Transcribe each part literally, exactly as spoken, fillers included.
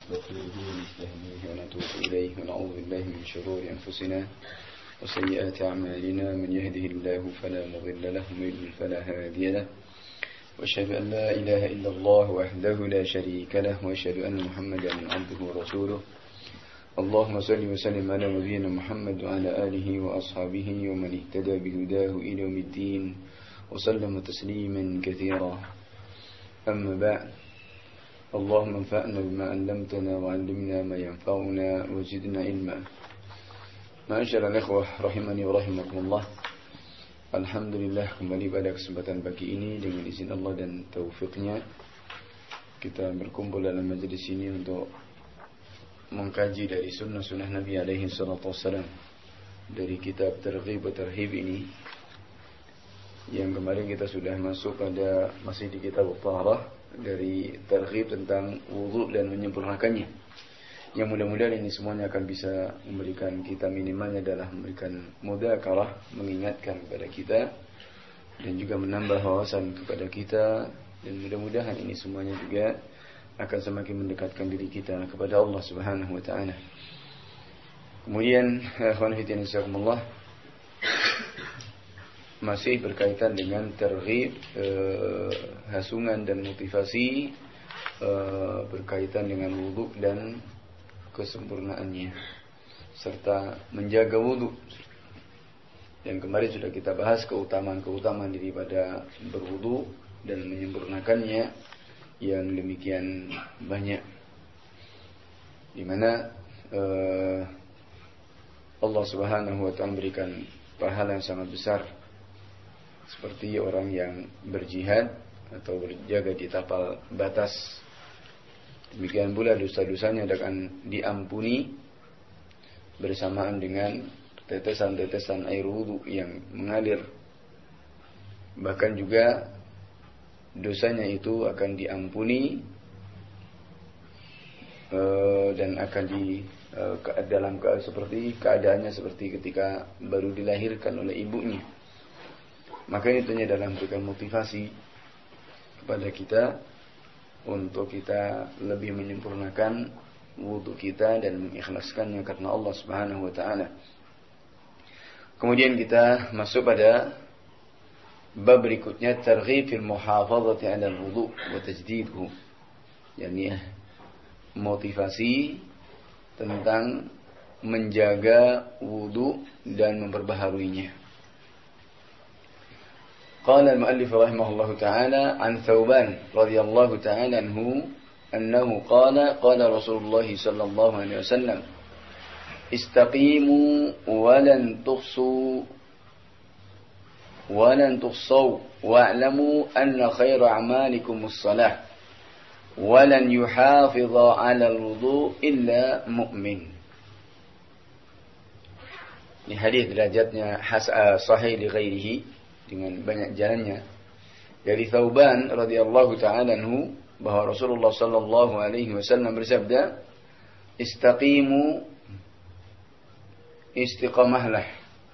نستغفره ونستهديه ونتوب إليه ونعوذ بالله من شرور أنفسنا وسيئات أعمالنا. من يهده الله فلا مضل له ومن يضلل فلا هادي له، وأشهد أن لا إله إلا الله وحده لا شريك له، وأشهد أن محمدا عبده ورسوله. اللهم صل وسلم على نبينا محمد وعلى آله وأصحابه ومن اهتدى بهداه إلى يوم الدين وسلم تسليما كثيرا. أما بعد، اللهم انفعنا بما علمتنا وعلمنا ما ينفعنا وزدنا علما. Ma'asyiral ikhwah rahimani wa rahimakumullah. Alhamdulillah, kembali pada kesempatan pagi ini dengan izin Allah dan taufiknya kita berkumpul dalam majelis ini untuk mengkaji dari sunnah-sunnah Nabi alaihi salatu wassalam dari kitab Targhib wa Tarhib ini, yang kemarin kita sudah masuk pada masih di kitab Thaharah, dari targhib tentang wudu dan menyempurnakannya. Yang mudah-mudahan ini semuanya akan bisa memberikan kita, minimalnya adalah memberikan mudzakarah, mengingatkan kepada kita dan juga menambah wawasan kepada kita, dan mudah-mudahan ini semuanya juga akan semakin mendekatkan diri kita kepada Allah Subhanahu wa taala. Kemudian ikhwan fillah insyaallah masih berkaitan dengan targhib, eh, hasungan dan motivasi eh, berkaitan dengan wudu dan kesempurnaannya serta menjaga wudu. Dan kemarin sudah kita bahas keutamaan-keutamaan daripada berwudu dan menyempurnakannya yang demikian banyak, di mana eh, Allah Subhanahu wa taala memberikan pahala yang sangat besar, seperti orang yang berjihad atau berjaga di tapal batas. Demikian pula dosa-dosanya akan diampuni bersamaan dengan tetesan-tetesan air wudu yang mengalir. Bahkan juga dosanya itu akan diampuni uh, dan akan di uh, dalam ke, seperti keadaannya seperti ketika baru dilahirkan oleh ibunya. Maka ini tentunya dalam memberikan motivasi kepada kita untuk kita lebih menyempurnakan wudu kita dan mengikhlaskannya karena Allah Subhanahu wa taala. Kemudian kita masuk pada bab berikutnya, targhib fil muhafazati 'ala al-wudu wa tajdiduhu. yakni motivasi tentang menjaga wudu dan memperbaharuinya. قال المؤلف رحمه الله تعالى عن ثوبان رضي الله تعالى عنه أنه قال قال رسول الله صلى الله عليه وسلم استقيموا ولن تحصوا ولن تحصوا واعلموا أن خير أعمالكم الصلاة ولن يحافظ على الوضوء إلا مؤمن. Ini hadis derajatnya sahih li ghairihi, dengan banyak jalannya, dari Thauban radhiyallahu ta'ala anhu bahwa Rasulullah sallallahu alaihi wasallam bersabda, istaqimu, istiqamahlah,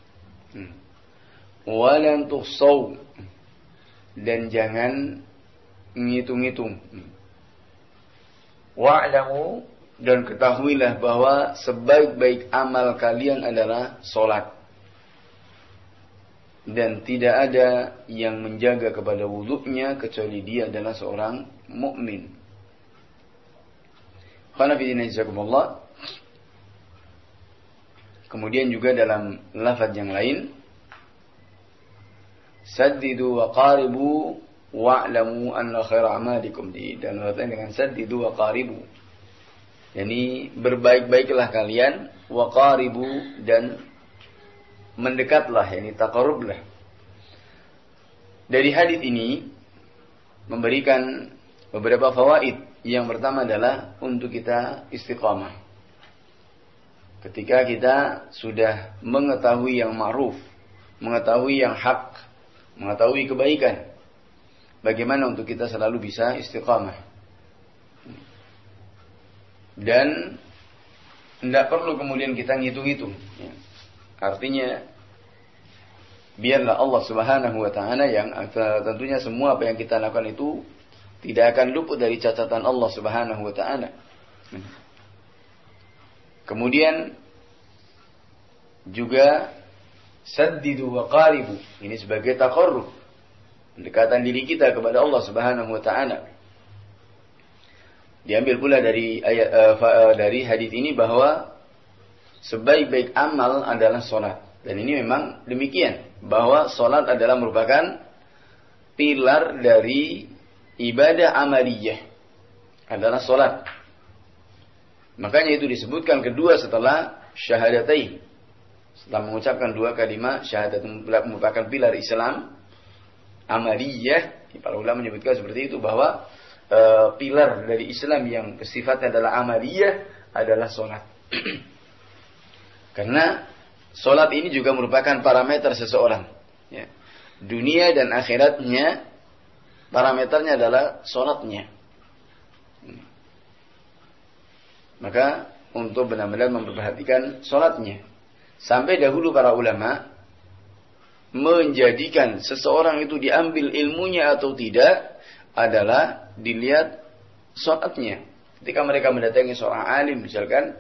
walan tuhsaw, dan jangan ngitung-ngitung, wa'lamu, dan ketahuilah bahwa sebaik-baik amal kalian adalah salat, dan tidak ada yang menjaga kepada wudunya kecuali dia adalah seorang mukmin. Kemudian juga dalam lafaz yang lain, saddidu wa qaribu wa'lamu anna khaira a'malikum, di dalam lafaz dengan saddidu wa qaribu, yakni berbaik-baiklah kalian, wa qaribu, dan mendekatlah, yakni taqarrublah. Dari hadis ini memberikan beberapa fawaid. Yang pertama adalah untuk kita istiqamah. Ketika kita sudah mengetahui yang ma'ruf, mengetahui yang hak, mengetahui kebaikan, bagaimana untuk kita selalu bisa istiqamah. Dan tidak perlu kemudian kita ngitung-ngitung. Artinya biarlah Allah Subhanahu wa taala yang tentunya semua apa yang kita lakukan itu tidak akan luput dari catatan Allah Subhanahu wa taala. Kemudian juga saddidu wa qaribu. Ini sebagai taqarrub, pendekatan diri kita kepada Allah Subhanahu wa taala. Diambil pula dari ayat uh, dari hadis ini bahwa sebaik-baik amal adalah salat. Dan ini memang demikian, bahwa salat adalah merupakan pilar dari ibadah amaliyah, adalah salat. Makanya itu disebutkan kedua setelah syahadatain. Setelah mengucapkan dua kalimat syahadat merupakan pilar Islam amaliyah, para ulama menyebutkan seperti itu, bahwa Uh, pilar dari Islam yang sifatnya adalah amaliyah adalah solat. Karena solat ini juga merupakan parameter seseorang, ya. Dunia dan akhiratnya parameternya adalah solatnya. Maka untuk benar-benar memperhatikan solatnya, sampai dahulu para ulama menjadikan seseorang itu diambil ilmunya atau tidak adalah dilihat sholatnya. Ketika mereka mendatangi seorang alim misalkan,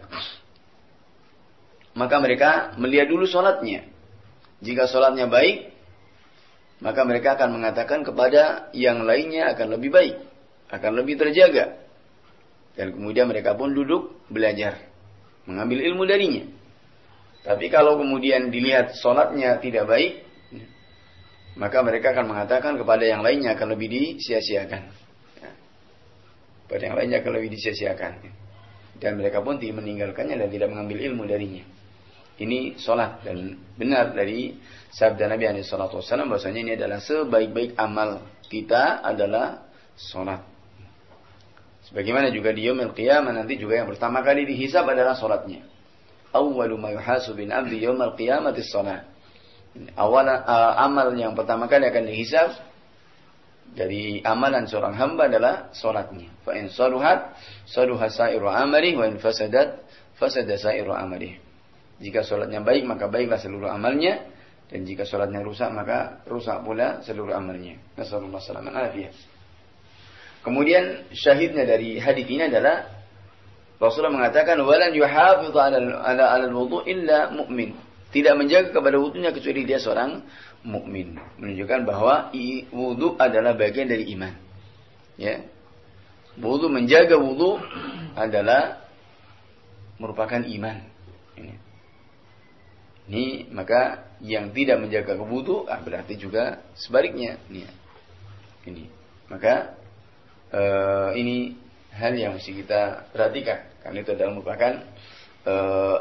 maka mereka melihat dulu sholatnya. Jika sholatnya baik, maka mereka akan mengatakan kepada yang lainnya akan lebih baik, akan lebih terjaga. Dan kemudian mereka pun duduk belajar, mengambil ilmu darinya. Tapi kalau kemudian dilihat sholatnya tidak baik, maka mereka akan mengatakan kepada yang lainnya akan lebih disia-siakan. Ya. Pada yang lainnya akan lebih disia-siakan. Dan mereka pun tidak meninggalkannya dan tidak mengambil ilmu darinya. Ini solat, dan benar dari sabda Nabi shallallahu alaihi wasallam bahwasanya ini adalah sebaik-baik amal kita adalah solat. Sebagaimana juga di yaumil qiyamah nanti juga yang pertama kali dihisab adalah solatnya. Awwalu ma yuhasabu bin abdi yaumil qiyamati shalah. Awal uh, amal yang pertama kali akan dihisab dari amalan seorang hamba adalah solatnya. Fa in saluhat saluha sa'iru amalihi wa in fasadat fasada sa'iru amalihi. Jika solatnya baik maka baiklah seluruh amalnya, dan jika solatnya rusak maka rusak pula seluruh amalnya. Nasallallahu alaihi wasallam. Kemudian syahidnya dari hadis ini adalah Rasulullah mengatakan walan yuhafidhu 'ala 'ala al-wudu' illa mu'min. Tidak menjaga kepada wudunya kecuali dia seorang mukmin. Menunjukkan bahwa wudu adalah bagian dari iman. Ya. Wudu, menjaga wudu adalah merupakan iman. Ini. Ini maka yang tidak menjaga wudu ah, berarti juga sebaliknya. Ini. Ini. Maka uh, ini hal yang mesti kita perhatikan, karena itu adalah merupakan uh,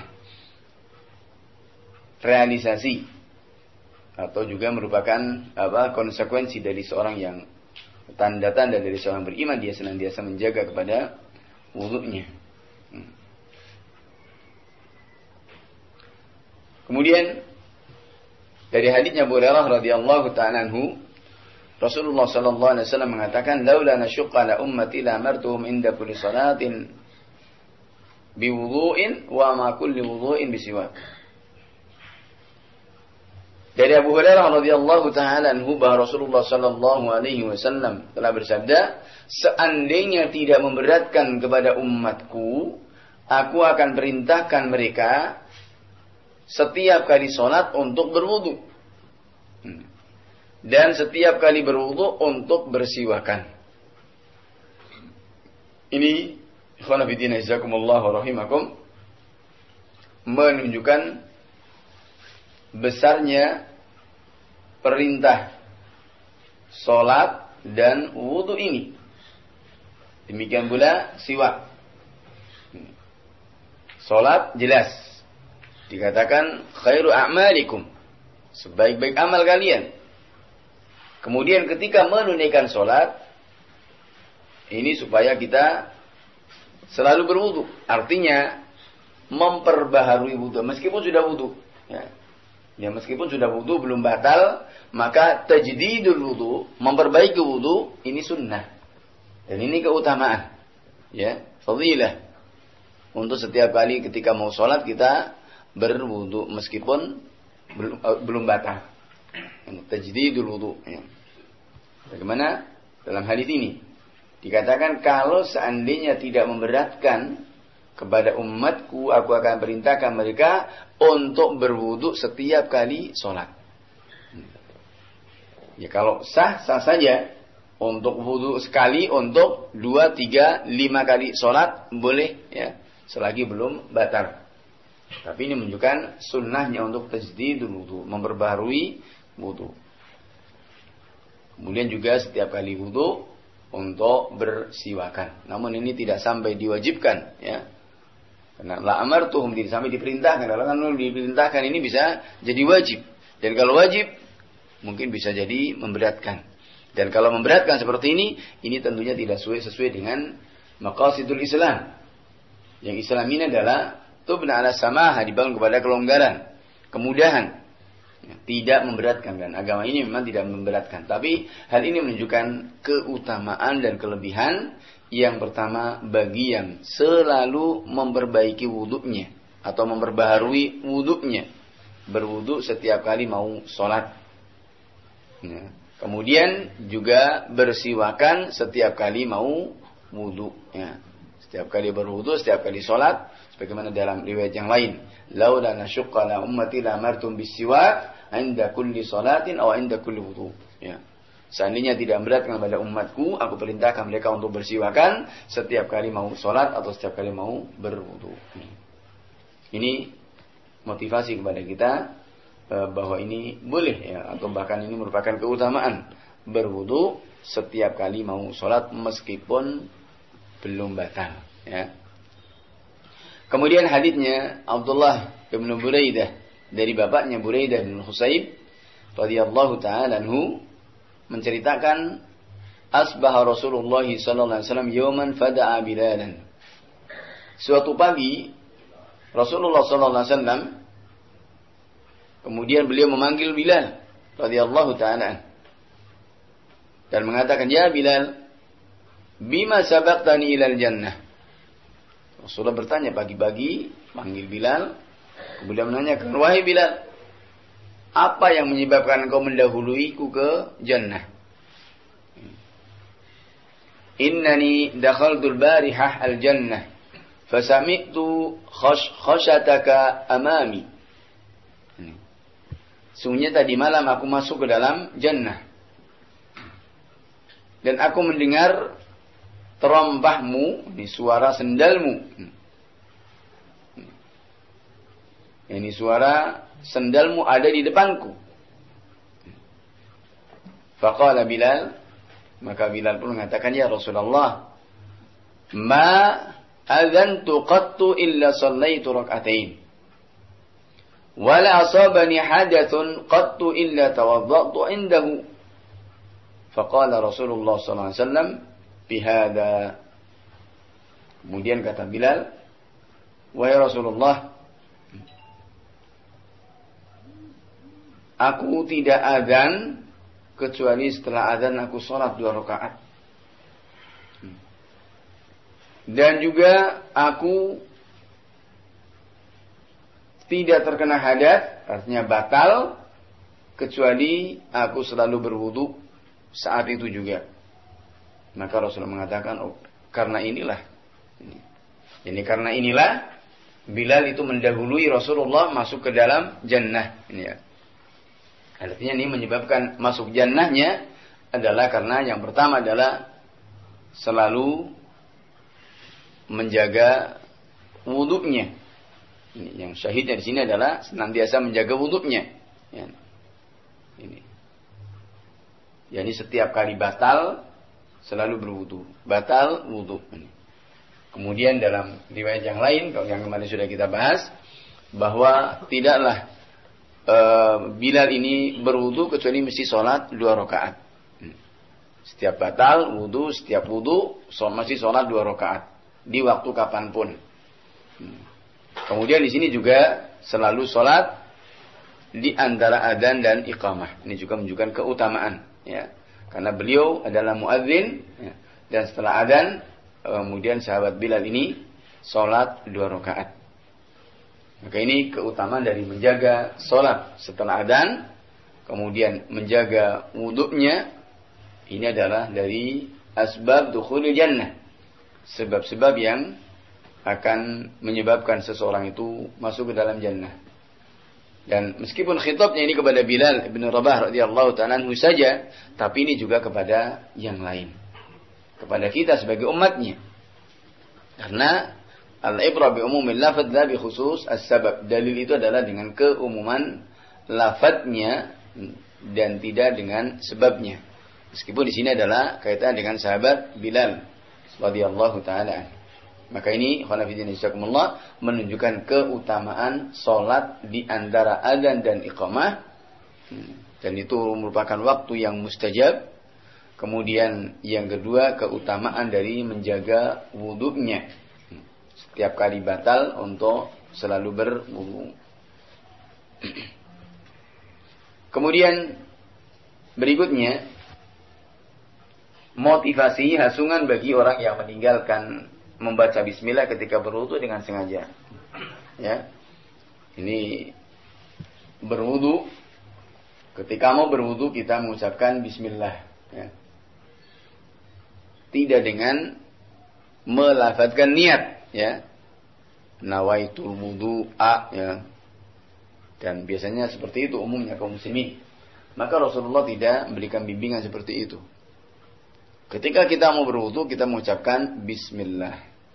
realisasi atau juga merupakan apa konsekuensi dari seorang yang tanda-tanda dari seorang beriman, dia senantiasa menjaga kepada wudunya. Hmm. Kemudian dari haditsnya Abu Hurairah radhiyallahu ta'ala anhu, Rasulullah sallallahu alaihi wasallam mengatakan, "Laula nasyqa la ummati la amartuhum inda kulli salatin biwudu'in wa ma kulli wudu'in bisiwak." Dari Abu Hurairah radhiyallahu taala anhu bahwa Rasulullah sallallahu alaihi wasallam telah bersabda, seandainya tidak memberatkan kepada umatku, aku akan perintahkan mereka setiap kali sholat untuk berwudu, dan setiap kali berwudu untuk bersiwakan. Ini ikhwan fillah jazakumullah wa rahimakum, menunjukkan besarnya perintah sholat dan wudu ini. Demikian pula siwak. Sholat jelas dikatakan khairu a'malikum, sebaik-baik amal kalian. Kemudian ketika menunaikan sholat, ini supaya kita selalu berwudu. Artinya memperbaharui wudu meskipun sudah wudu. Ya. Ya, meskipun sudah wudu belum batal, maka tajdidul wudu, memperbaiki wudu, ini sunnah. Dan ini keutamaan. Ya, fadilah. Untuk setiap kali ketika mau sholat kita berwudu meskipun belum, uh, belum batal. Tajdidul wudu. Ya. Bagaimana dalam hadis ini? Dikatakan kalau seandainya tidak memberatkan kepada umatku, aku akan perintahkan mereka untuk berwudu setiap kali sholat. Ya kalau sah, sah saja. Untuk wudu sekali, untuk dua, tiga, lima kali sholat, boleh ya. Selagi belum batal. Tapi ini menunjukkan sunnahnya untuk tajdidul wudu, memperbaharui wudu. Kemudian juga setiap kali wudu untuk bersiwakan. Namun ini tidak sampai diwajibkan ya. Karena la amartuhum tidak sampai diperintahkan. Kalau kan diperintahkan ini bisa jadi wajib. Dan kalau wajib mungkin bisa jadi memberatkan. Dan kalau memberatkan seperti ini, ini tentunya tidak sesuai sesuai dengan maqasidul Islam. Yang Islam ini adalah tubna ala samaha, dibangun kepada kelonggaran, kemudahan. Tidak memberatkan, dan agama ini memang tidak memberatkan. Tapi hal ini menunjukkan keutamaan dan kelebihan. Yang pertama, bagi yang selalu memperbaiki wuduknya atau memperbaharui wuduknya, berwuduk setiap kali mau sholat. Ya. Kemudian juga bersiwakan setiap kali mau wuduk. Ya. Setiap kali berwuduk, setiap kali sholat, sebagaimana dalam riwayat yang lain. Laula nasyukka la ummati la amartum bisiwak inda kulli sholatin aw inda kulli wudu. Ya. Seandainya tidak memberatkan kepada umatku, aku perintahkan mereka untuk bersiwakan setiap kali mau sholat atau setiap kali mau berwudu. Ini motivasi kepada kita bahwa ini boleh ya, atau bahkan ini merupakan keutamaan berwudu setiap kali mau sholat meskipun belum batal. Ya. Kemudian haditsnya Abdullah bin Buraidah dari bapaknya Buraidah bin Husayb radhiyallahu taala anhu menceritakan asbaha Rasulullah sallallahu alaihi wasallam yawman fada'a Bilalan. Suatu pagi Rasulullah sallallahu alaihi wasallam kemudian beliau memanggil Bilal radhiyallahu taala dan mengatakan, "Ya Bilal, bima sabaqtani ilal jannah?" Rasulullah bertanya pagi-pagi, panggil Bilal, kemudian menanyakan, "Wahai Bilal, apa yang menyebabkan engkau mendahuluiku ke jannah?" "Innani dakhaltul barihah al-jannah, fasami'tu khashataka amami." Sungguhnya tadi malam aku masuk ke dalam jannah dan aku mendengar terompahmu, ini suara sendalmu. Ini suara sendalmu ada di depanku. Faqala Bilal, maka Bilal pun mengatakan, "Ya Rasulullah, ma adzantu qattu illa sallaitu rak'atain. Wala asabani hadathun qattu illa tawaddatu indahu." Faqala Rasulullah sallallahu alaihi wasallam bihada. Kemudian kata Bilal, "Wahai Rasulullah, aku tidak adzan kecuali setelah adzan aku sholat dua rakaat. Dan juga aku tidak terkena hadat, artinya batal, kecuali aku selalu berwudu saat itu juga." Maka Rasulullah mengatakan, "Oh, karena inilah." Ini karena inilah Bilal itu mendahului Rasulullah masuk ke dalam jannah. Ini ya. Artinya ini menyebabkan masuk jannahnya adalah karena yang pertama adalah selalu menjaga wuduknya. Ini yang syahidnya di sini adalah senantiasa menjaga wuduknya. Ya. Ini. Jadi setiap kali batal selalu berwudu. Batal wudu. Ini. Kemudian dalam riwayat yang lain, kalau yang kemarin sudah kita bahas, bahwa tidaklah e, Bilal ini berwudu kecuali mesti sholat dua rakaat. Setiap batal wudu, setiap wudu mesti sholat dua rakaat di waktu kapanpun. Kemudian di sini juga selalu sholat di antara adzan dan iqamah. Ini juga menunjukkan keutamaan, ya. Karena beliau adalah muadzin, ya. Dan setelah adzan, kemudian sahabat Bilal ini sholat dua rakaat. Maka ini keutamaan dari menjaga sholat setelah adzan, kemudian menjaga wuduknya. Ini adalah dari asbab dukhulil jannah, sebab-sebab yang akan menyebabkan seseorang itu masuk ke dalam jannah. Dan meskipun khitabnya ini kepada Bilal bin Rabah radhiyallahu ta'ala anhu saja, tapi ini juga kepada yang lain, kepada kita sebagai umatnya. Karena al-ibrah bi umumil lafadz la bi khusus as-sabab. Dalil itu adalah dengan keumuman lafadznya dan tidak dengan sebabnya. Meskipun di sini adalah kaitan dengan sahabat Bilal radhiyallahu ta'ala anhu. Maka ini khonafidin isyakumullah menunjukkan keutamaan solat di antara adzan dan iqamah, dan itu merupakan waktu yang mustajab. Kemudian yang kedua, keutamaan dari menjaga wudunya, setiap kali batal untuk selalu berwudu. Kemudian berikutnya, motivasi hasungan bagi orang yang meninggalkan membaca bismillah ketika berwudu dengan sengaja. Ya. Ini berwudu, ketika mau berwudu kita mengucapkan bismillah, ya. Tidak dengan melafadzkan niat, ya. Nawaitul wudu'a, ya. Dan biasanya seperti itu umumnya kaum muslimin. Maka Rasulullah tidak memberikan bimbingan seperti itu. Ketika kita mau berwudu, kita mengucapkan bismillah.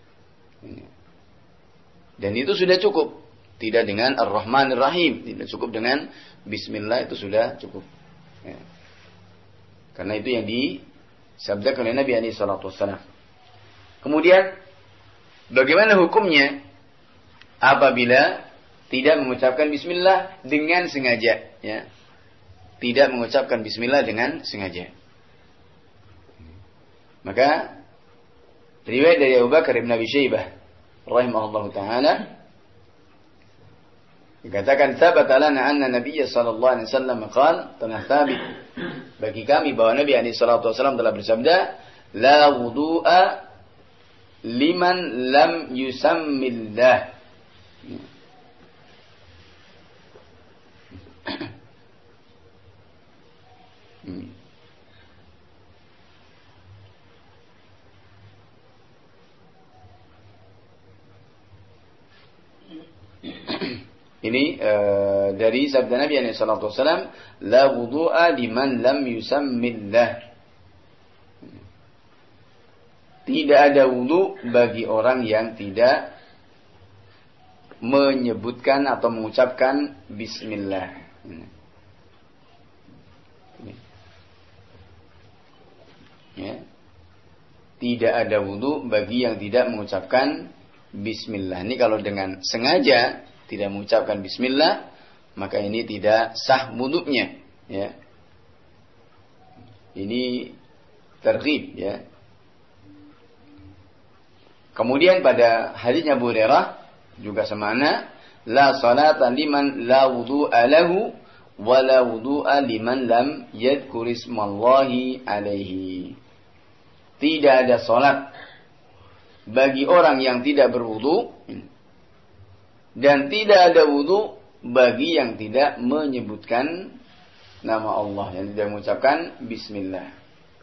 Dan itu sudah cukup. Tidak dengan ar-Rahmanir Rahim. Tidak cukup dengan bismillah, itu sudah cukup. Ya. Karena itu yang disabdakan oleh Nabi alaihi salatu wassalam. Kemudian, bagaimana hukumnya apabila tidak mengucapkan bismillah dengan sengaja? Ya. Tidak mengucapkan bismillah dengan sengaja. Maka riwayat dari Abu Bakar bin Abi Syaibah rahimahullahu taala dikatakan sabata lana anna Nabiy sallallahu alaihi wasallam qala, telah sabit bagi kami bahwa Nabi alaihi salatu wasallam telah bersabda, la wudu'a liman lam yusammillah. Ini uh, dari sabda Nabi alaihi salatu wasallam, la wudu'a liman lam yusammillah. Tidak ada wudu bagi orang yang tidak menyebutkan atau mengucapkan bismillah. Ya. Tidak ada wudu bagi yang tidak mengucapkan bismillah. Ini kalau dengan sengaja tidak mengucapkan bismillah, maka ini tidak sah wudunya, ya. Ini targhib, ya. Kemudian pada hadisnya Abu Hurairah juga semana, la salata liman la wudu'a lahu wa la wudu'a liman lam yadhkur ismallahi alaihi. Tidak ada salat bagi orang yang tidak berwudu, dan tidak ada wudu bagi yang tidak menyebutkan nama Allah, yang tidak mengucapkan bismillah.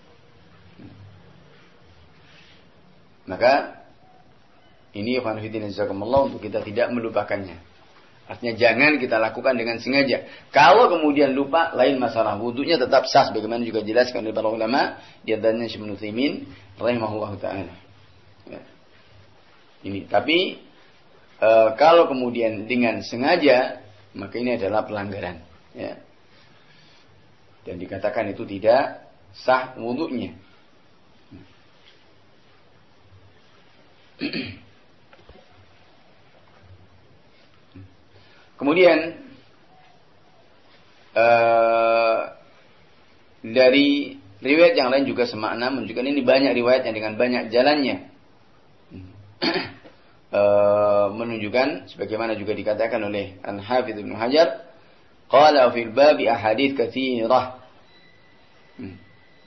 Maka ini ikhwan fillah jazakumullah, untuk kita tidak melupakannya. Artinya jangan kita lakukan dengan sengaja. Kalau kemudian lupa, lain masalah, wudunya tetap sah bagaimana juga dijelaskan oleh para ulama, di antaranya Syekh Ibnu Utsaimin rahimahullahu taala. Ya. Ini tapi E, kalau kemudian dengan sengaja, maka ini adalah pelanggaran, ya. Dan dikatakan itu tidak sah wudunya. Kemudian e, dari riwayat yang lain juga semakna menunjukkan ini banyak riwayat yang dengan banyak jalannya. Uh, menunjukkan sebagaimana juga dikatakan oleh Al-Hafidz Ibnu Hajar, qala fil babi ahadits katsirah. Hmm.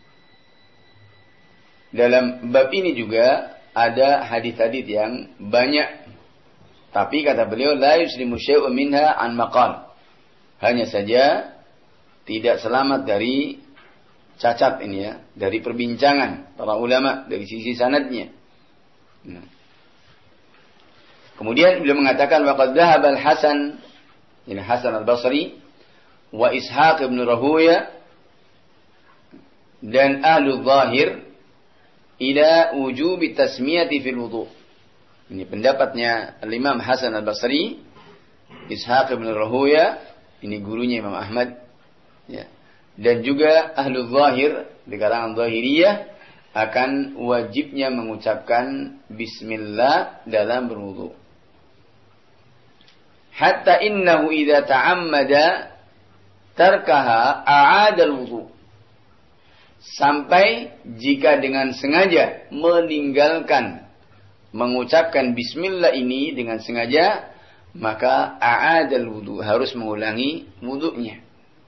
Dalam bab ini juga ada hadis-hadis yang banyak, tapi kata beliau la yuslimu syai'un minha an maqal. Hanya saja tidak selamat dari cacat ini, ya, dari perbincangan para ulama dari sisi sanadnya. Nah. Kemudian beliau mengatakan waqad dhahaba al-Hasan, ini Hasan al-Basri, wa Ishaq ibn Rahuya dan ahlu zahir ila wujubi tasmiyati fil wudu. Ini pendapatnya Imam Hasan al-Basri, Ishaq ibn Rahuya, ini gurunya Imam Ahmad, ya. Dan juga ahlu zahir di kalangan zahiriyah akan wajibnya mengucapkan bismillah dalam berwudu. Hatta innahu idza ta'ammada tarkaha a'ada al-wudu. Sampai jika dengan sengaja meninggalkan mengucapkan bismillah ini dengan sengaja, maka a'ada al-wudu, harus mengulangi wudunya.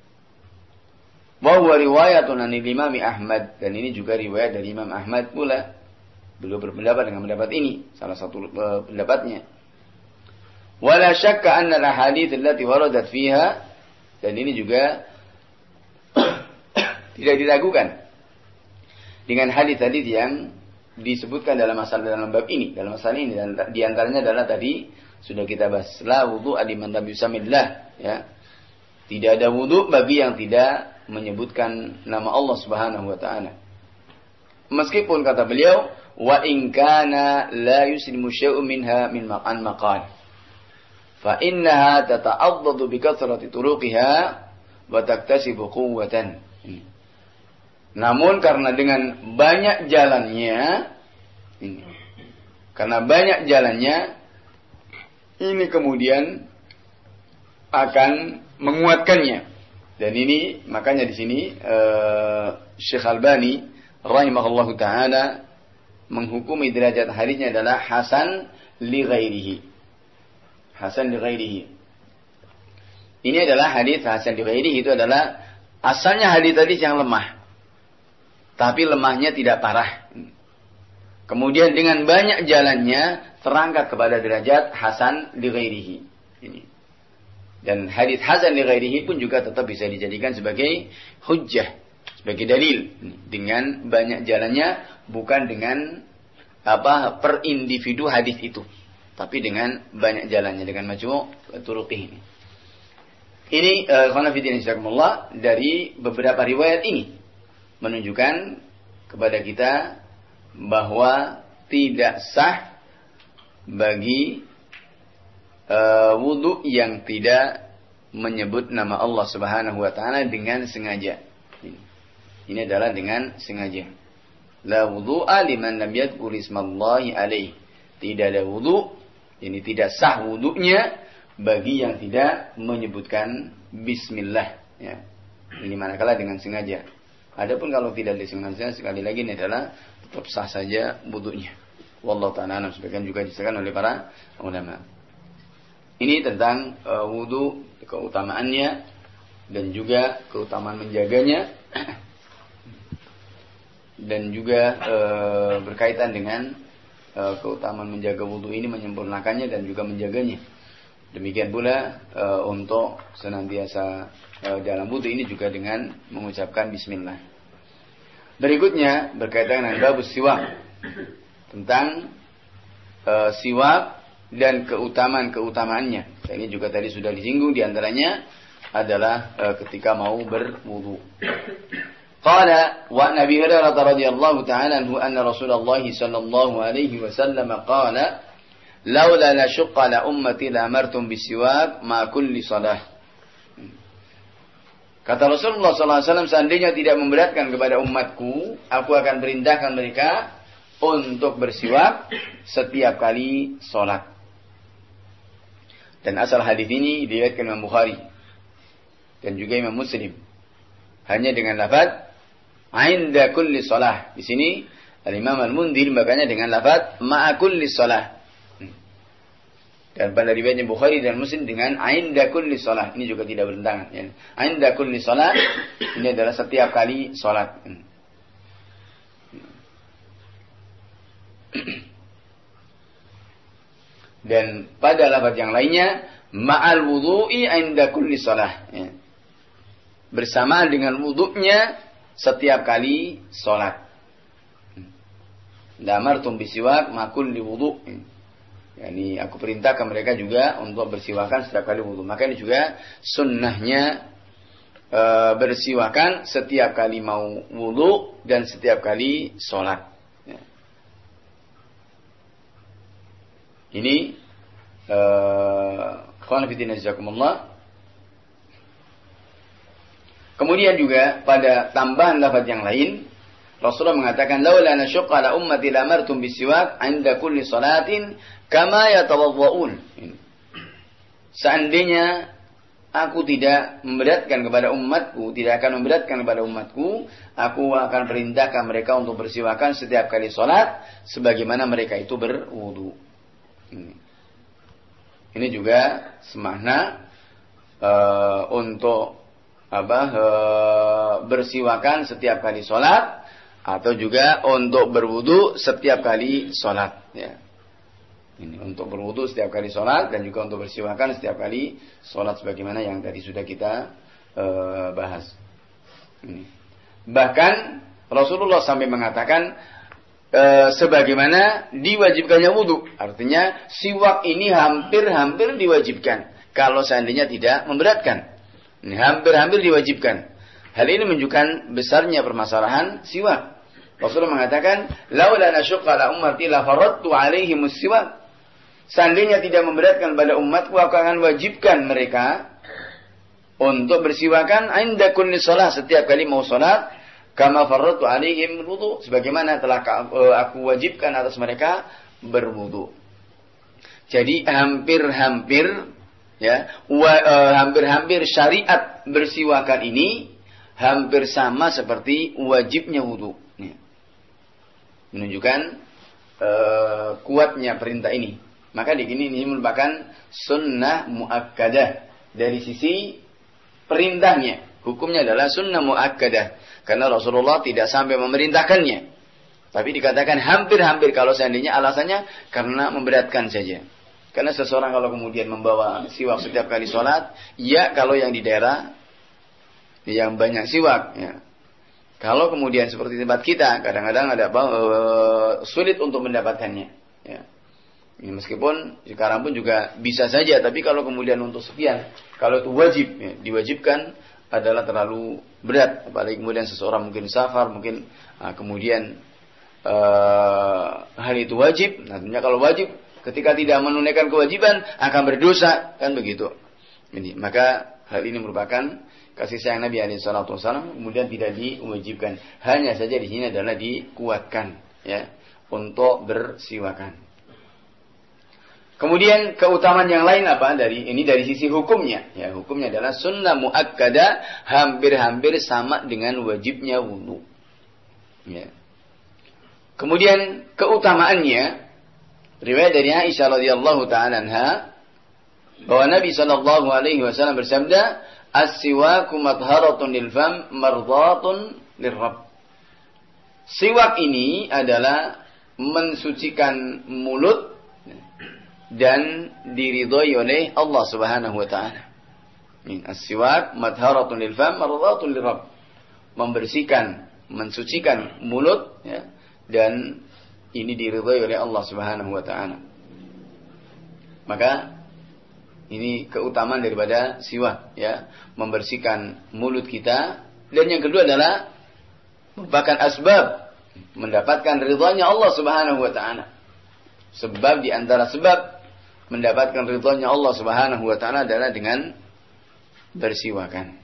Wa huwa riwayatun an Imam Ahmad, dan ini juga riwayat dari Imam Ahmad pula. Beliau berpendapat dengan pendapat ini, salah satu uh, pendapatnya. Wala syakka anna al-ahadits allati waradat fiha, dan ini juga tidak diragukan dengan hadis-hadis yang disebutkan dalam masalah dalam bab ini, dalam masalah ini, dan di antaranya adalah tadi sudah kita bahas, la wudu liman lam yusamillah, ya. Tidak ada wudu bagi yang tidak menyebutkan nama Allah Subhanahu wa taala. Meskipun kata beliau, wa in kana la yuslimu syai'un minha min maqan maqal. Fa innaha tata'addadu bi kathrati turuqiha wa taktasibu quwwatan. Namun karena dengan banyak jalannya ini, karena banyak jalannya ini kemudian akan menguatkannya. Dan ini makanya di sini uh, Syekh Albani rahimahullahu taala menghukumi derajat hadisnya adalah hasan li ghairihi. Hasan li ghairihi. Ini adalah hadis hasan li ghairihi, itu adalah asalnya hadis-hadis yang lemah. Tapi lemahnya tidak parah. Kemudian dengan banyak jalannya terangkat kepada derajat hasan li ghairihi. Ini. Dan hadis hasan li ghairihi pun juga tetap bisa dijadikan sebagai hujjah, sebagai dalil dengan banyak jalannya, bukan dengan apa per individu hadis itu, tapi dengan banyak jalannya, dengan majmu' turuqih ini. Ini khana fillah insyaallah dari beberapa riwayat ini menunjukkan kepada kita bahwa tidak sah bagi Uh, wudu yang tidak menyebut nama Allah Subhanahu wa taala dengan sengaja. Ini, ini adalah dengan sengaja. La wudu'a liman lam yadhkur ismallahi alaihi. Tidak ada wudu, ini tidak sah wudunya bagi yang tidak menyebutkan bismillah, ya. Ini manakala dengan sengaja. Adapun kalau tidak disengaja, sekali lagi ini adalah tetap sah saja wudunya. Wallahu ta'ala alam, sebagian juga disebutkan oleh para ulama. Ini tentang uh, wudu, keutamaannya dan juga keutamaan menjaganya, dan juga uh, berkaitan dengan uh, keutamaan menjaga wudu ini, menyempurnakannya dan juga menjaganya. Demikian pula uh, untuk senantiasa uh, dalam wudu ini juga dengan mengucapkan bismillah. Berikutnya berkaitan dengan bab siwak, tentang uh, siwak dan keutamaan-keutamaannya. Ini juga tadi sudah disinggung, diantaranya adalah e, ketika mau berwudu. Qala wa Nabi Hurairah radhiyallahu ta'ala anhu anna Rasulullah sallallahu alaihi wasallam qala laula la syaqqa la ummati la amartum bisiwak ma kulli salah. Kata Rasulullah sallallahu alaihi wasallam, seandainya tidak memberatkan kepada umatku, aku akan perintahkan mereka untuk bersiwak setiap kali salat. Dan asal hadis ini diriwayatkan Imam Bukhari dan juga Imam Muslim hanya dengan lafaz "inda kulli shalah". Di sini Al-Imam Al-Mundhir membacanya dengan lafaz "ma'a kulli shalah". Dan pada riwayatnya Bukhari dan Muslim dengan "inda kulli shalah". Ini juga tidak bertentangan, ya. "Inda kulli shalah" ini adalah setiap kali salat. Dan pada lafaz yang lainnya ma'al wudu'i 'inda kulli shalah, ya. Bersama dengan wudunya setiap kali salat. La amartum bisiwak ma kulli wudu'. Yani aku perintahkan mereka juga untuk bersiwakan setiap kali wudu. Maka ini juga sunnahnya e, bersiwakan setiap kali mau wudu dan setiap kali sholat. Ya. Ini ikhwan fillah jazakumullah. Kemudian juga pada tambahan lafaz yang lain, Rasulullah mengatakan, "Laula nasyqa ala ummati lamartum bisiwak 'inda kulli salatin kama yatawaddaun." Seandainya aku tidak memberatkan kepada umatku, tidak akan memberatkan kepada umatku, aku akan perintahkan mereka untuk bersiwakan setiap kali salat sebagaimana mereka itu berwudu. Ini, Ini juga semakna uh, untuk apa uh, bersiwakan setiap kali salat atau juga untuk berwudu setiap kali salat. Ya. Ini untuk berwudu setiap kali salat dan juga untuk bersiwakan setiap kali salat sebagaimana yang tadi sudah kita uh, bahas. Ini. Bahkan Rasulullah sampai mengatakan e, sebagaimana diwajibkannya wudu. Artinya siwak ini hampir-hampir diwajibkan kalau seandainya tidak memberatkan. Ini hampir-hampir diwajibkan. Hal ini menunjukkan besarnya permasalahan siwak. Rasulullah mengatakan, "Laula nasyqa ala ummati la faradtu 'alaihimus siwak." Seandainya tidak memberatkan pada umatku, aku akan wajibkan mereka untuk bersiwakan 'inda kulli shalah, setiap kali mau salat, kama faradtu 'alaihim wudu, sebagaimana telah aku wajibkan atas mereka berwudu. Jadi hampir-hampir ya, wa, uh, hampir-hampir syariat bersiwakan ini hampir sama seperti wajibnya wudu. Ya. Menunjukkan uh, kuatnya perintah ini. Maka di sini ini merupakan sunnah muakkadah dari sisi perintahnya. Hukumnya adalah sunnah muakkadah karena Rasulullah tidak sampai memerintahkannya. Tapi dikatakan hampir-hampir kalau seandainya alasannya karena memberatkan saja. Karena seseorang kalau kemudian membawa siwak setiap kali sholat, ya kalau yang di daerah yang banyak siwak, ya. Kalau kemudian seperti tempat kita, kadang-kadang ada uh, sulit untuk mendapatkannya. Ya. Ini meskipun sekarang pun juga bisa saja, tapi kalau kemudian untuk sekian, kalau itu wajib, ya, diwajibkan adalah terlalu berat. Apalagi kemudian seseorang mungkin safar, mungkin uh, kemudian uh, hal itu wajib. Nantinya kalau wajib, ketika tidak menunaikan kewajiban akan berdosa, kan begitu. Ini maka hal ini merupakan kasih sayang Nabi alaihi salatu wasallam, kemudian tidak diwajibkan. Hanya saja di sini adalah dikuatkan, ya, untuk bersiwakan. Kemudian keutamaan yang lain apa dari ini dari sisi hukumnya? Ya, hukumnya adalah sunnah muakkadah, hampir-hampir sama dengan wajibnya wudu. Ya. Kemudian keutamaannya, riwayat dari Aisyah radhiyallahu taala anha bahwa Nabi sallallahu alaihi wasallam bersabda, "As-siwaku madharatun lil fam, mardhatun lirrabb." Siwak ini adalah mensucikan mulut dan diridhoi oleh Allah Subhanahu wa taala. As-siwak madharatun lil fam, mardhatun lirrabb. Membersihkan, mensucikan mulut, ya, dan ini diridhai oleh Allah Subhanahu wa taala. Maka ini keutamaan daripada siwak, ya, membersihkan mulut kita, dan yang kedua adalah merupakan asbab mendapatkan ridhanya Allah Subhanahu wa taala. Sebab di antara sebab mendapatkan ridhanya Allah Subhanahu wa taala adalah dengan bersiwakan.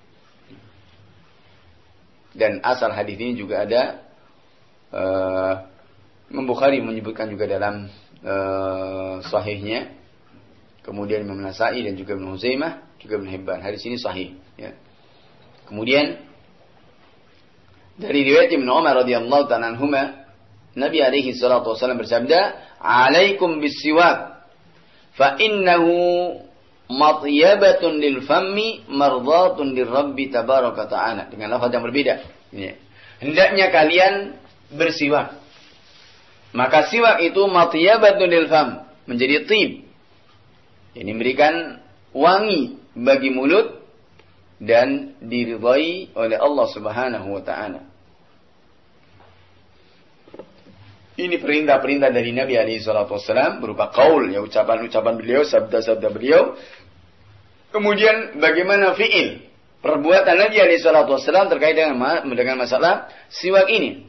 Dan asal hadis ini juga ada uh, Bukhari menyebutkan juga dalam uh, sahihnya, kemudian Imam Nasa'i dan juga Ibnu Huzaimah, juga Ibnu Hibban. Hadis ini sahih, ya. Kemudian dari riwayat Ibnu Umar radhiyallahu ta'ala anhuma, Nabi alaihi salatu wasallam bersabda, "Alaikum bis-siwak, fa innahu matyabatun lil fammi, mardhatun lirabbi tabaraka ta'ala." Dengan lafaz yang berbeda. Ya. Hendaknya kalian bersiwak. Maka siwak itu matyabatun lil fam, menjadi tib. Ini memberikan wangi bagi mulut dan diridhai oleh Allah Subhanahu wa taala. Ini perintah-perintah dari Nabi alaihi salatu wasallam berupa qaul, ya ucapan-ucapan beliau, sabda-sabda beliau. Kemudian bagaimana fi'il, perbuatan Nabi alaihi salatu wasallam terkait dengan dengan masalah siwak ini.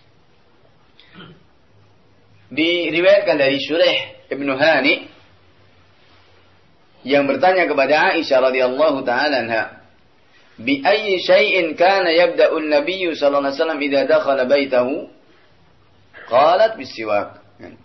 Diriwayatkan dari Shuraih Ibnu Hani yang bertanya kepada Aisyah radhiyallahu taala anha, "Bi ayyi syai'in kana yabda'u an-nabiy sallallahu alaihi wasallam idza dakhala baitahu?" Qalat bisiwak.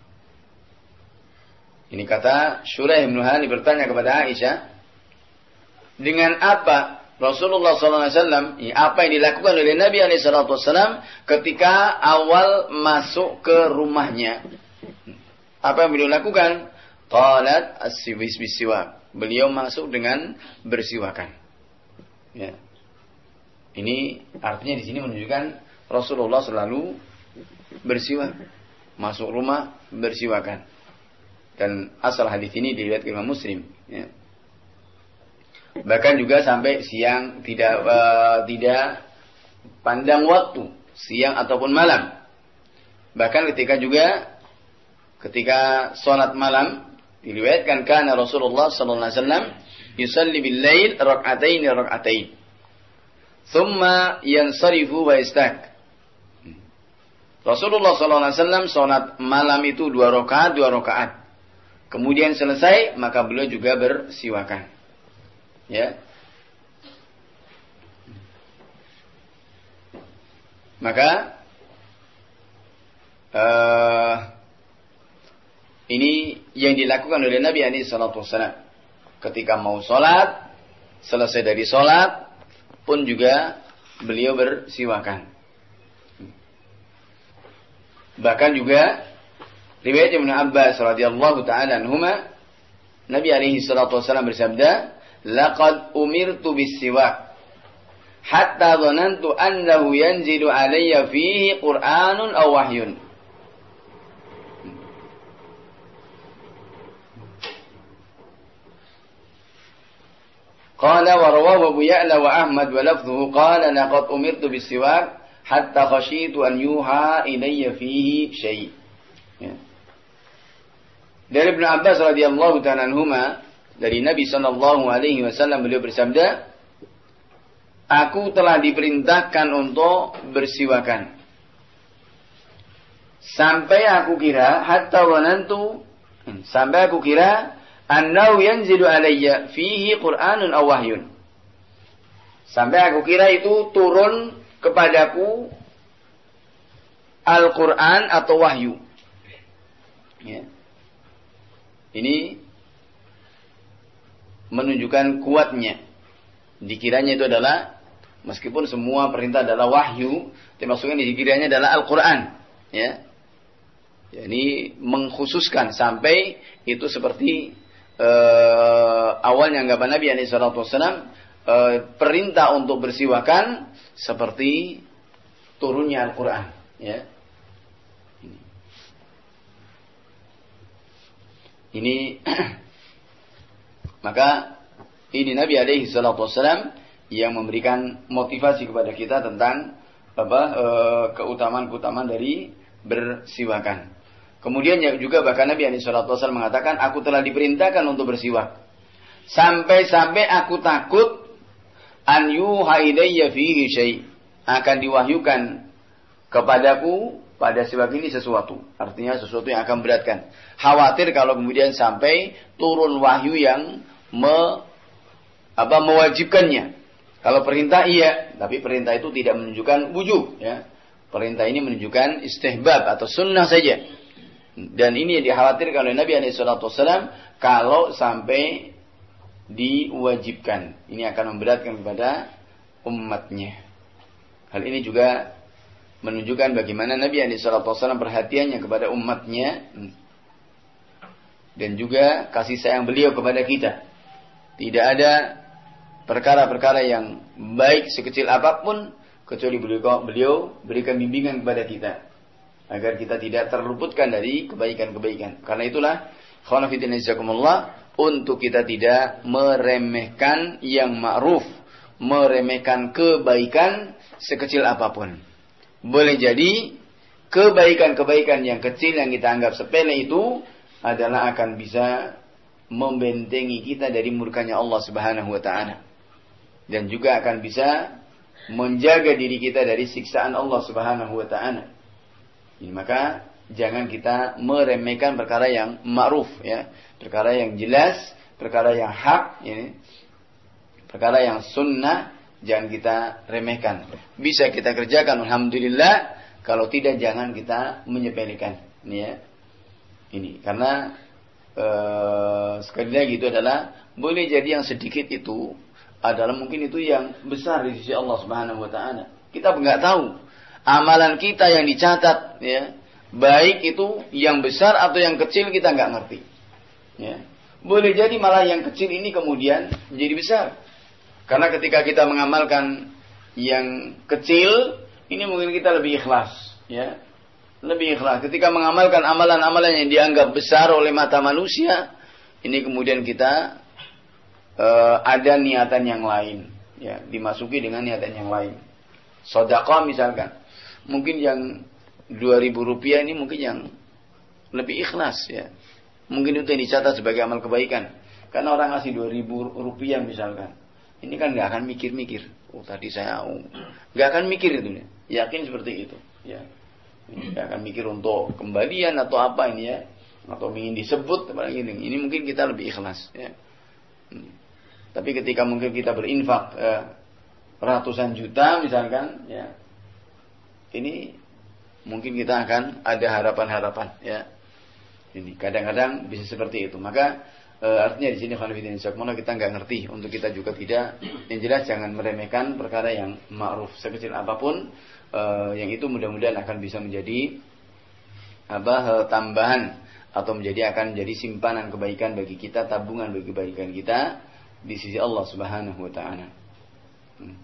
Ini kata Shuraih Ibnu Hani bertanya kepada Aisyah, dengan apa Rasulullah sallallahu alaihi wasallam, apa yang dilakukan oleh Nabi alaihi salatu wasallam ketika awal masuk ke rumahnya? Apa yang beliau lakukan? Qalat as-siwis bisiwak. Beliau masuk dengan bersiwakan. Ya. Ini artinya di sini menunjukkan Rasulullah selalu bersiwak, masuk rumah bersiwakan. Dan asal hadis ini diriwayatkan Imam Muslim. Ya. Bahkan juga sampai siang tidak uh, tidak pandang waktu, siang ataupun malam. Bahkan ketika juga ketika sholat malam diriwayatkan kana Rasulullah sallallahu alaihi wasallam yusalli bil lail rak'atain rak'atain. Thumma yansarifu wa yastak. Rasulullah sallallahu alaihi wasallam salat malam itu dua rakaat, dua rakaat. Kemudian selesai, maka beliau juga bersiwakan. Ya. Maka uh, ini yang dilakukan oleh Nabi alaihi salatu wasallam. Ketika mau salat, selesai dari salat pun juga beliau bersiwakan. Bahkan juga riwayat Ibnu Abbas radhiyallahu taala anhuma, Nabi alaihi salatu wasallam bersabda, "Laqad umirtu bis-siwak hatta dhanantu annahu yanzilu alayya fihi Qur'anun aw wahyun." Qala wa rawahu Abu Ya'la wa Ahmad wa lafdhuhu qala laqad umirtu bis-siwak hatta khashitu an yuha ilayya fihi syai'. Ya. Dari Ibnu Abbas radhiyallahu ta'ala anhuma, dari Nabi sallallahu alaihi wasallam beliau bersabda, "Aku telah diperintahkan untuk bersiwakan sampai aku kira hatta wanantu sampai aku kira annahu yanzilu alayya fihi Qur'anun aw wahyun." Sampai aku kira itu turun kepadaku Al-Quran atau wahyu. Ya. Ini menunjukkan kuatnya. Dikiranya itu adalah, meskipun semua perintah adalah wahyu, termasuknya dikiranya adalah Al-Quran. Ya. Ini mengkhususkan sampai itu seperti uh, awalnya anggapan Nabi alaihi salatu wasallam, uh, perintah untuk bersiwakan seperti turunnya Al-Quran. Ya. Ini, ini maka ini Nabi alaihi salatu wasallam yang memberikan motivasi kepada kita tentang apa e, keutamaan-keutamaan dari bersiwakan. Kemudian juga bahkan Nabi alaihi salatu wasallam mengatakan, "Aku telah diperintahkan untuk bersiwak sampai-sampai aku takut an yuha ilayya fihi syai', akan diwahyukan kepadaku pada siwak ini sesuatu." Artinya sesuatu yang akan beratkan. Khawatir kalau kemudian sampai turun wahyu yang me, apa, mewajibkannya. Kalau perintah iya, tapi perintah itu tidak menunjukkan wujub. Ya. Perintah ini menunjukkan istihbab atau sunnah saja. Dan ini yang dikhawatirkan oleh Nabi alaihi salatu wasallam kalau sampai diwajibkan. Ini akan memberatkan kepada umatnya. Hal ini juga menunjukkan bagaimana Nabi alaihi salatu wasallam perhatiannya kepada umatnya dan juga kasih sayang beliau kepada kita. Tidak ada perkara-perkara yang baik sekecil apapun kecuali beliau, beliau berikan bimbingan kepada kita agar kita tidak terluputkan dari kebaikan-kebaikan. Karena itulah khana fillah jazakumullah, untuk kita tidak meremehkan yang ma'ruf, meremehkan kebaikan sekecil apapun. Boleh jadi kebaikan-kebaikan yang kecil yang kita anggap sepele itu adalah akan bisa membentengi kita dari murkanya Allah Subhanahu wa taala. Dan juga akan bisa menjaga diri kita dari siksaan Allah Subhanahu wa taala. Ini maka jangan kita meremehkan perkara yang ma'ruf ya, perkara yang jelas, perkara yang hak ya. Perkara yang sunnah jangan kita remehkan. Bisa kita kerjakan alhamdulillah, kalau tidak jangan kita menyepelekan ini ya. Ini karena Uh, sekali lagi itu adalah boleh jadi yang sedikit itu adalah mungkin itu yang besar di sisi Allah Subhanahu wa taala. Kita enggak tahu amalan kita yang dicatat ya, baik itu yang besar atau yang kecil kita enggak ngerti. Ya. Boleh jadi malah yang kecil ini kemudian menjadi besar. Karena ketika kita mengamalkan yang kecil, ini mungkin kita lebih ikhlas ya. Lebih ikhlas. Ketika mengamalkan amalan-amalan yang dianggap besar oleh mata manusia, ini kemudian kita uh, ada niatan yang lain, ya, dimasuki dengan niatan yang lain. Sedekah misalkan, mungkin yang dua ribu rupiah ini mungkin yang lebih ikhlas, ya. Mungkin itu yang dicatat sebagai amal kebaikan. Karena orang ngasih dua ribu rupiah misalkan, ini kan nggak akan mikir-mikir. Oh tadi saya, oh. nggak akan mikir itu, ya. Yakin seperti itu, ya. Ini akan mikir untuk kembalian atau apa ini ya, atau ingin disebut apalagi ini. Ini mungkin kita lebih ikhlas ya. Hmm. Tapi ketika mungkin kita berinfak eh, ratusan juta misalkan ya, ini mungkin kita akan ada harapan-harapan ya. Ini kadang-kadang bisa seperti itu. Maka eh, artinya di sini khonifidin insyaallah kita nggak ngerti, untuk kita juga tidak. Yang jelas jangan meremehkan perkara yang ma'ruf sekecil apapun. Uh, yang itu mudah-mudahan akan bisa menjadi apa uh, tambahan atau menjadi akan menjadi simpanan kebaikan bagi kita, tabungan bagi kebaikan kita di sisi Allah Subhanahu wa taala. Hmm.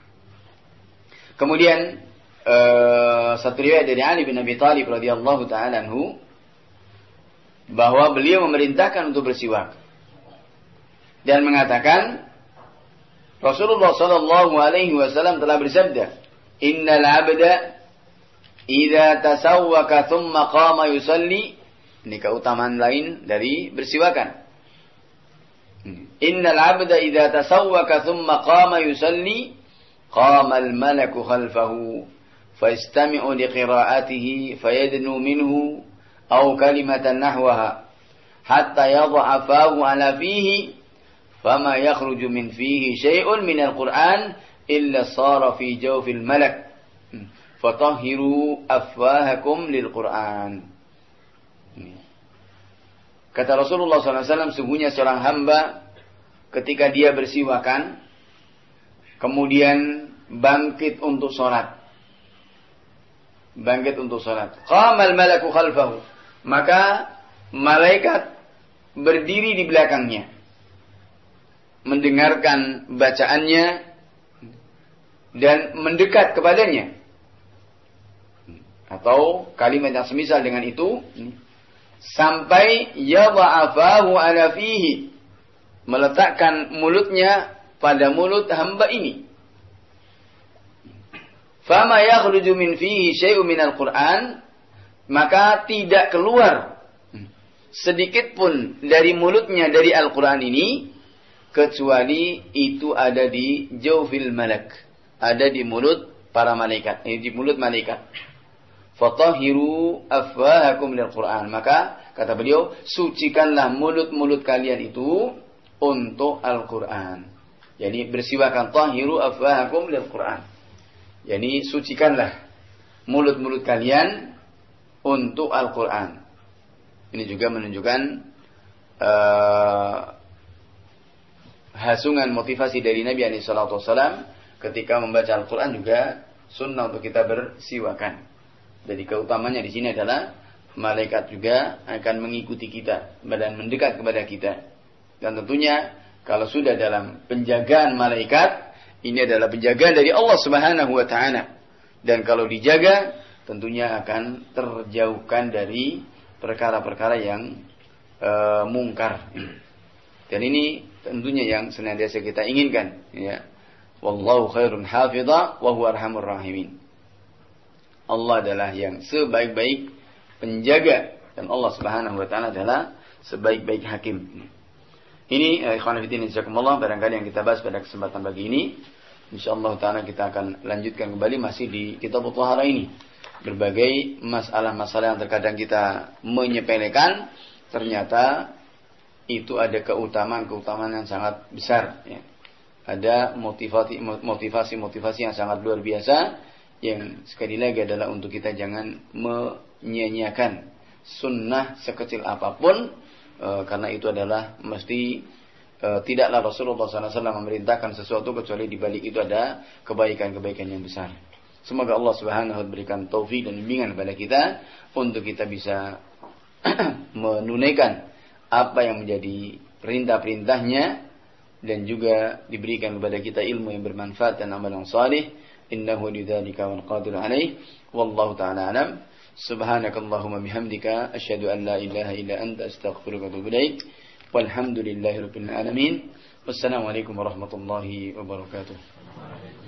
Kemudian uh, satu riwayat dari Ali bin Abi Thalib radhiyallahu taala anhu bahwa beliau memerintahkan untuk bersiwak dan mengatakan Rasulullah sallallahu alaihi wasallam telah bersabda, Innal abda idza tasawwaka thumma qama yusalli. Ini keutamaan lain dari bersiwakan. Innal abda idza tasawwaka thumma qama yusalli qama al-malaku khalfahu fayastami'u liqira'atihi fayadnu minhu aw kalimatan nahwaha hatta yadha'a fahu ala fihi fama yakhruju min fihi syai'un min al-Qur'an illa sara fi jawfil malak fatahhiru afwahakum lil Qur'an. Kata Rasulullah sallallahu alaihi wasallam, sungguhnya seorang hamba ketika dia bersiwakan kemudian bangkit untuk salat, bangkit untuk salat, qamal malaku khalfahu, maka malaikat berdiri di belakangnya mendengarkan bacaannya dan mendekat kepadanya, atau kalimat yang semisal dengan itu, sampai yadha'afahu ala fihi, meletakkan mulutnya pada mulut hamba ini. Fama yakhruju min fihi syai'un minal Qur'an, maka tidak keluar sedikit pun dari mulutnya dari Al-Quran ini kecuali itu ada di jawfil malak, ada di mulut para malaikat, ini di mulut malaikat. Fatahhiru afwahakum lil Qur'an, maka kata beliau, sucikanlah mulut-mulut kalian itu untuk Al-Qur'an. Jadi bersiwakan, tahiru afwahakum lil Qur'an. Jadi sucikanlah mulut-mulut kalian untuk Al-Qur'an. Ini juga menunjukkan uh, hasungan motivasi dari Nabi alaihi salatu wasallam ketika membaca Al-Quran, juga sunnah untuk kita bersiwakan. Jadi keutamanya di sini adalah malaikat juga akan mengikuti kita dan mendekat kepada kita. Dan tentunya kalau sudah dalam penjagaan malaikat, ini adalah penjagaan dari Allah Subhanahu wa taala. Dan kalau dijaga, tentunya akan terjauhkan dari perkara-perkara yang e, mungkar. Dan ini tentunya yang senantiasa kita inginkan, ya. Wallahu khairun hafidha wa huwa arhamur rahimin. Allah adalah yang sebaik-baik penjaga dan Allah Subhanahu wa taala adalah sebaik-baik hakim. Ini ikhwan fillah jazakumullah barangkali yang kita bahas pada kesempatan pagi ini. Insyaallah taala kita akan lanjutkan kembali masih di kitab Thaharah ini. Berbagai masalah-masalah yang terkadang kita menyepelekan ternyata itu ada keutamaan-keutamaan yang sangat besar ya. Ada motivasi motivasi-motivasi yang sangat luar biasa yang sekali lagi adalah untuk kita jangan menyia-nyiakan sunnah sekecil apapun e, karena itu adalah mesti e, tidaklah Rasulullah sallallahu alaihi wasallam memerintahkan sesuatu kecuali di balik itu ada kebaikan-kebaikan yang besar. Semoga Allah Subhanahu wa taala berikan taufik dan bimbingan kepada kita untuk kita bisa menunaikan apa yang menjadi perintah-perintahnya dan juga diberikan kepada kita ilmu yang bermanfaat dan amal yang salih. Innahu lidzalika wal qadir alaih. Wallahu ta'ala alam. Subhanakallahumma bihamdika asyhadu an la ilaha illa anta astaghfiruka wa atubu ilaik. Walhamdulillahirabbil alamin. Wassalamualaikum warahmatullahi wabarakatuh.